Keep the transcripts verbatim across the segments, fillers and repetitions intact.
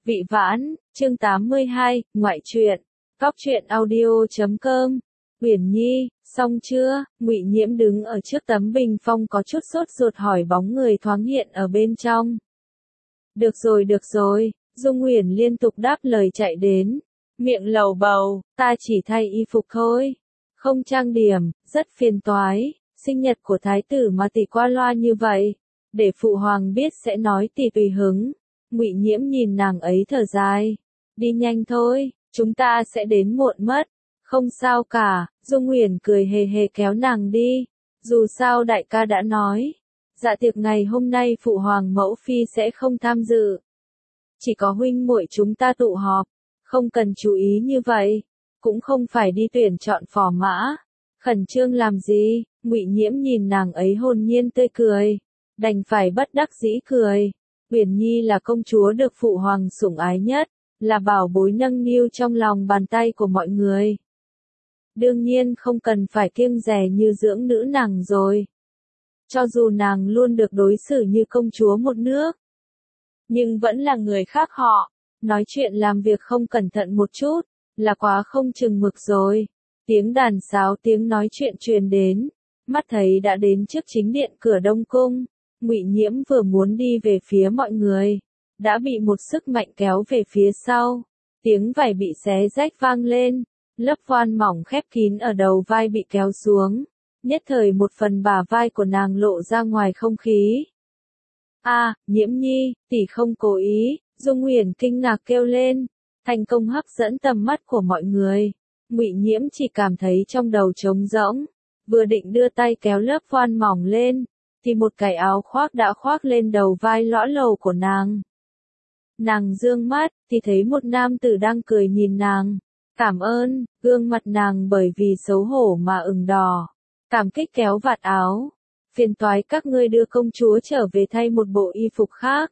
Vị Vãn, chương tám mươi hai, ngoại truyện. Góc truyện audio chấm com. Uyển Nhi, xong chưa? Ngụy Nhiễm đứng ở trước tấm bình phong có chút sốt ruột hỏi bóng người thoáng hiện ở bên trong. Được rồi được rồi, Dung Uyển liên tục đáp lời chạy đến, miệng lầu bầu, ta chỉ thay y phục thôi, không trang điểm, rất phiền toái, sinh nhật của thái tử mà tỷ qua loa như vậy, để phụ hoàng biết sẽ nói tỷ tùy hứng. Ngụy Nhiễm nhìn nàng ấy thở dài, đi nhanh thôi, chúng ta sẽ đến muộn mất. Không sao cả, Dung Uyển cười hề hề kéo nàng đi, dù sao đại ca đã nói, dạ tiệc ngày hôm nay phụ hoàng mẫu phi sẽ không tham dự. Chỉ có huynh muội chúng ta tụ họp, không cần chú ý như vậy, cũng không phải đi tuyển chọn phò mã. Khẩn trương làm gì? Ngụy Nhiễm nhìn nàng ấy hồn nhiên tươi cười, đành phải bất đắc dĩ cười. Uyển Nhi là công chúa được phụ hoàng sủng ái nhất, là bảo bối nâng niu trong lòng bàn tay của mọi người. Đương nhiên không cần phải kiêng dè như dưỡng nữ nàng rồi. Cho dù nàng luôn được đối xử như công chúa một nước, nhưng vẫn là người khác họ, nói chuyện làm việc không cẩn thận một chút, là quá không chừng mực rồi. Tiếng đàn sáo tiếng nói chuyện truyền đến, mắt thấy đã đến trước chính điện cửa Đông Cung. Ngụy Nhiễm vừa muốn đi về phía mọi người, đã bị một sức mạnh kéo về phía sau, tiếng vải bị xé rách vang lên, lớp voan mỏng khép kín ở đầu vai bị kéo xuống, nhất thời một phần bả vai của nàng lộ ra ngoài không khí. A, à, Nhiễm Nhi, tỷ không cố ý, Dung Uyển kinh ngạc kêu lên, thành công hấp dẫn tầm mắt của mọi người. Ngụy Nhiễm chỉ cảm thấy trong đầu trống rỗng, vừa định đưa tay kéo lớp voan mỏng lên, thì một cái áo khoác đã khoác lên đầu vai lõa lồ của nàng. Nàng dương mắt, thì thấy một nam tử đang cười nhìn nàng. Cảm ơn, gương mặt nàng bởi vì xấu hổ mà ửng đỏ. Cảm kích kéo vạt áo. Phiền toái các ngươi đưa công chúa trở về thay một bộ y phục khác.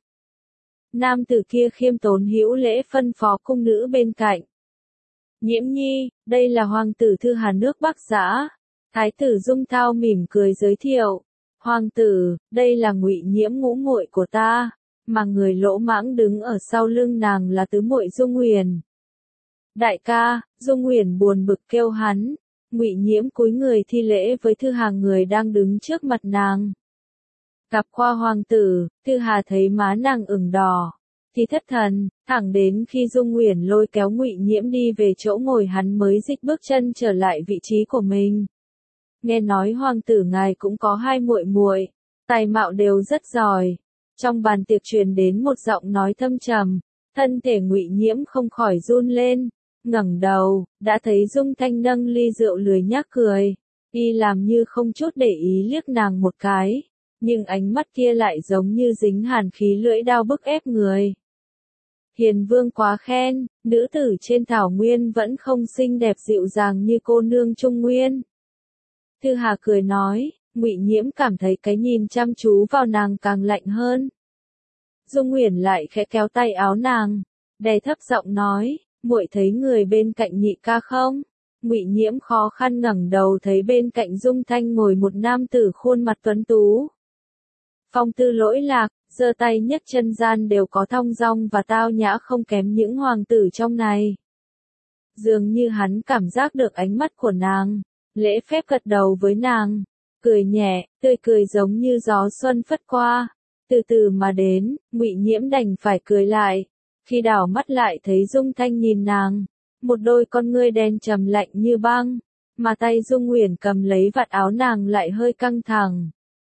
Nam tử kia khiêm tốn hữu lễ phân phó cung nữ bên cạnh. Nhiễm Nhi, đây là hoàng tử Thư Hà nước Bắc Giã. Thái tử Dung Thao mỉm cười giới thiệu. Hoàng tử, đây là Ngụy Nhiễm ngũ muội của ta, mà người lỗ mãng đứng ở sau lưng nàng là tứ muội Dung Uyển. Đại ca, Dung Uyển buồn bực kêu hắn. Ngụy Nhiễm cúi người thi lễ với Thư Hà người đang đứng trước mặt nàng. Gặp qua hoàng tử, Thư Hà thấy má nàng ửng đỏ, thì thất thần, thẳng đến khi Dung Uyển lôi kéo Ngụy Nhiễm đi về chỗ ngồi hắn mới dịch bước chân trở lại vị trí của mình. Nghe nói hoàng tử ngài cũng có hai muội muội, tài mạo đều rất giỏi. Trong bàn tiệc truyền đến một giọng nói thâm trầm, thân thể Ngụy Nhiễm không khỏi run lên, ngẩng đầu, đã thấy Dung Thanh nâng ly rượu lười nhác cười, y làm như không chút để ý liếc nàng một cái, nhưng ánh mắt kia lại giống như dính hàn khí lưỡi đao bức ép người. Hiền vương quá khen, nữ tử trên thảo nguyên vẫn không xinh đẹp dịu dàng như cô nương Trung Nguyên. Thư Hà cười nói, Ngụy Nhiễm cảm thấy cái nhìn chăm chú vào nàng càng lạnh hơn. Dung Uyển lại khẽ kéo tay áo nàng, đè thấp giọng nói, muội thấy người bên cạnh nhị ca không? Ngụy Nhiễm khó khăn ngẩng đầu thấy bên cạnh Dung Thanh ngồi một nam tử khuôn mặt tuấn tú. Phong tư lỗi lạc, giơ tay nhấc chân gian đều có thong dong và tao nhã không kém những hoàng tử trong này. Dường như hắn cảm giác được ánh mắt của nàng, lễ phép gật đầu với nàng, cười nhẹ, tươi cười giống như gió xuân phất qua, từ từ mà đến. Ngụy Nhiễm đành phải cười lại, khi đảo mắt lại thấy Dung Thanh nhìn nàng, một đôi con ngươi đen trầm lạnh như băng, mà tay Dung Uyển cầm lấy vạt áo nàng lại hơi căng thẳng.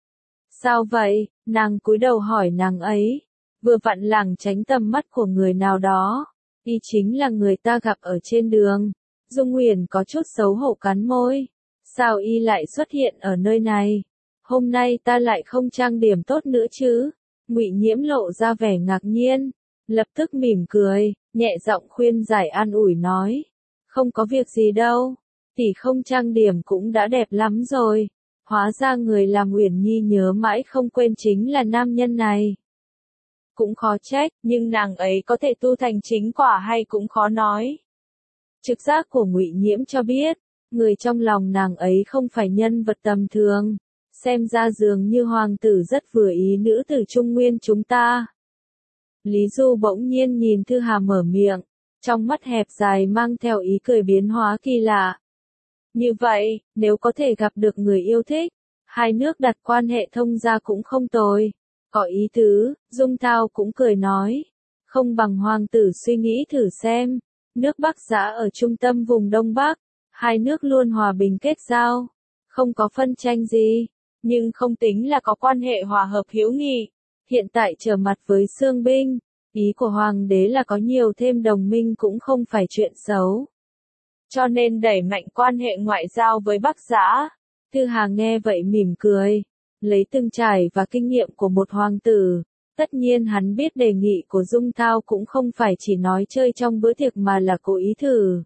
Sao vậy? Nàng cúi đầu hỏi nàng ấy, vừa vặn lảng tránh tầm mắt của người nào đó, y chính là người ta gặp ở trên đường. Dung Uyển có chút xấu hổ cắn môi, sao y lại xuất hiện ở nơi này? Hôm nay ta lại không trang điểm tốt nữa chứ? Ngụy Nhiễm lộ ra vẻ ngạc nhiên, lập tức mỉm cười, nhẹ giọng khuyên giải an ủi nói, không có việc gì đâu, tỷ không trang điểm cũng đã đẹp lắm rồi. Hóa ra người làm Uyển Nhi nhớ mãi không quên chính là nam nhân này. Cũng khó trách, nhưng nàng ấy có thể tu thành chính quả hay cũng khó nói. Trực giác của Ngụy Nhiễm cho biết, người trong lòng nàng ấy không phải nhân vật tầm thường, xem ra dường như hoàng tử rất vừa ý nữ tử Trung Nguyên chúng ta. Lý Du bỗng nhiên nhìn Thư Hà mở miệng, trong mắt hẹp dài mang theo ý cười biến hóa kỳ lạ. Như vậy, nếu có thể gặp được người yêu thích, hai nước đặt quan hệ thông gia cũng không tồi. Có ý tứ, Dung Thao cũng cười nói. Không bằng hoàng tử suy nghĩ thử xem. Nước Bắc Giã ở trung tâm vùng Đông Bắc. Hai nước luôn hòa bình kết giao. Không có phân tranh gì. Nhưng không tính là có quan hệ hòa hợp hữu nghị. Hiện tại trở mặt với Xương binh. Ý của hoàng đế là có nhiều thêm đồng minh cũng không phải chuyện xấu. Cho nên đẩy mạnh quan hệ ngoại giao với Bắc Giã. Thư Hà nghe vậy mỉm cười. Lấy từng trải và kinh nghiệm của một hoàng tử. Tất nhiên hắn biết đề nghị của Dung Thao cũng không phải chỉ nói chơi trong bữa tiệc mà là cố ý thử.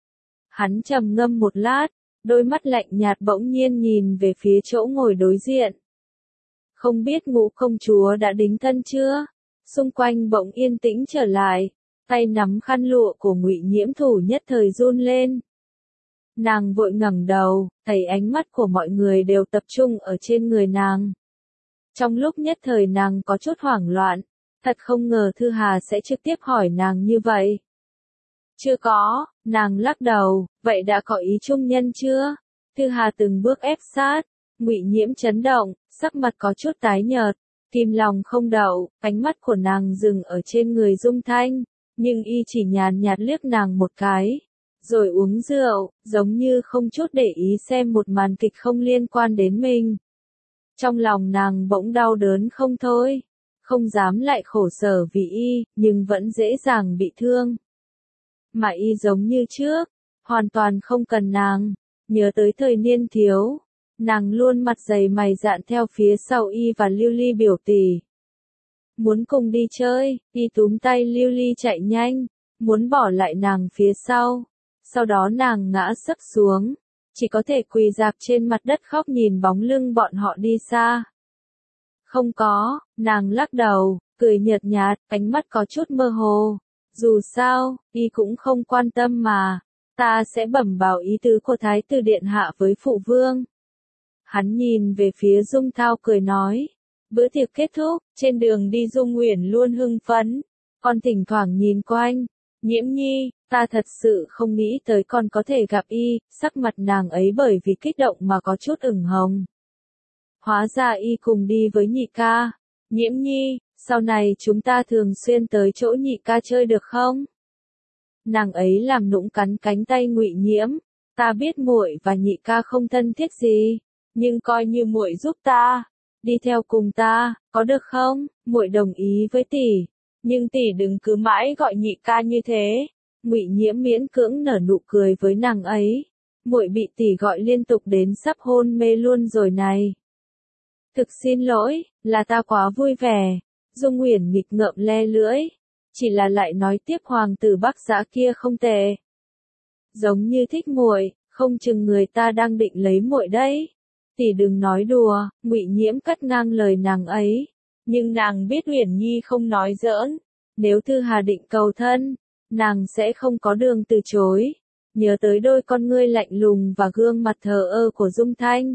Hắn trầm ngâm một lát, đôi mắt lạnh nhạt bỗng nhiên nhìn về phía chỗ ngồi đối diện. Không biết Ngũ công chúa đã đính thân chưa? Xung quanh bỗng yên tĩnh trở lại, tay nắm khăn lụa của Ngụy Nhiễm thủ nhất thời run lên. Nàng vội ngẩng đầu, thấy ánh mắt của mọi người đều tập trung ở trên người nàng. Trong lúc nhất thời nàng có chút hoảng loạn, thật không ngờ Thư Hà sẽ trực tiếp hỏi nàng như vậy. Chưa có, nàng lắc đầu, vậy đã có ý chung nhân chưa? Thư Hà từng bước ép sát, Ngụy Nhiễm chấn động, sắc mặt có chút tái nhợt, tim lòng không đậu, ánh mắt của nàng dừng ở trên người Dung Thanh, nhưng y chỉ nhàn nhạt liếc nàng một cái, rồi uống rượu, giống như không chút để ý xem một màn kịch không liên quan đến mình. Trong lòng nàng bỗng đau đớn không thôi, không dám lại khổ sở vì y, nhưng vẫn dễ dàng bị thương. Mà y giống như trước, hoàn toàn không cần nàng, nhớ tới thời niên thiếu, nàng luôn mặt dày mày dạn theo phía sau y và Lưu Ly biểu tỷ. Muốn cùng đi chơi, y túm tay Lưu Ly chạy nhanh, muốn bỏ lại nàng phía sau, sau đó nàng ngã sấp xuống. Chỉ có thể quỳ dạp trên mặt đất khóc nhìn bóng lưng bọn họ đi xa. Không có, nàng lắc đầu, cười nhợt nhạt, ánh mắt có chút mơ hồ. Dù sao, y cũng không quan tâm mà, ta sẽ bẩm báo ý tứ của Thái tử Điện Hạ với phụ vương. Hắn nhìn về phía Dung Thao cười nói. Bữa tiệc kết thúc, trên đường đi Dung Uyển luôn hưng phấn, còn thỉnh thoảng nhìn quanh. Nhiễm nhi, ta thật sự không nghĩ tới còn có thể gặp y, sắc mặt nàng ấy bởi vì kích động mà có chút ửng hồng. Hóa ra y cùng đi với nhị ca. Nhiễm nhi, sau này chúng ta thường xuyên tới chỗ nhị ca chơi được không? Nàng ấy làm nũng cắn cánh tay Ngụy Nhiễm, ta biết muội và nhị ca không thân thiết gì, nhưng coi như muội giúp ta, đi theo cùng ta, có được không? Muội đồng ý với tỷ. Nhưng tỷ đừng cứ mãi gọi nhị ca như thế. Ngụy Nhiễm miễn cưỡng nở nụ cười với nàng ấy. Muội bị tỷ gọi liên tục đến sắp hôn mê luôn rồi này. Thực xin lỗi, là ta quá vui vẻ. Dung Uyển nghịch ngợm le lưỡi, chỉ là lại nói tiếp hoàng tử Bắc Giã kia không tệ. Giống như thích muội, không chừng người ta đang định lấy muội đấy. Tỷ đừng nói đùa, Ngụy Nhiễm cắt ngang lời nàng ấy. Nhưng nàng biết Uyển Nhi không nói giỡn, nếu Thư Hà định cầu thân, nàng sẽ không có đường từ chối. Nhớ tới đôi con ngươi lạnh lùng và gương mặt thờ ơ của Dung Thanh,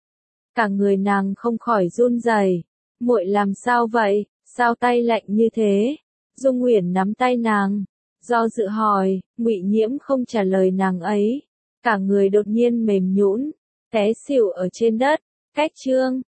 cả người nàng không khỏi run rẩy. Muội làm sao vậy, sao tay lạnh như thế? Dung Uyển nắm tay nàng, do dự hỏi. Ngụy Nhiễm không trả lời nàng ấy, cả người đột nhiên mềm nhũn, té xỉu ở trên đất. Cách chương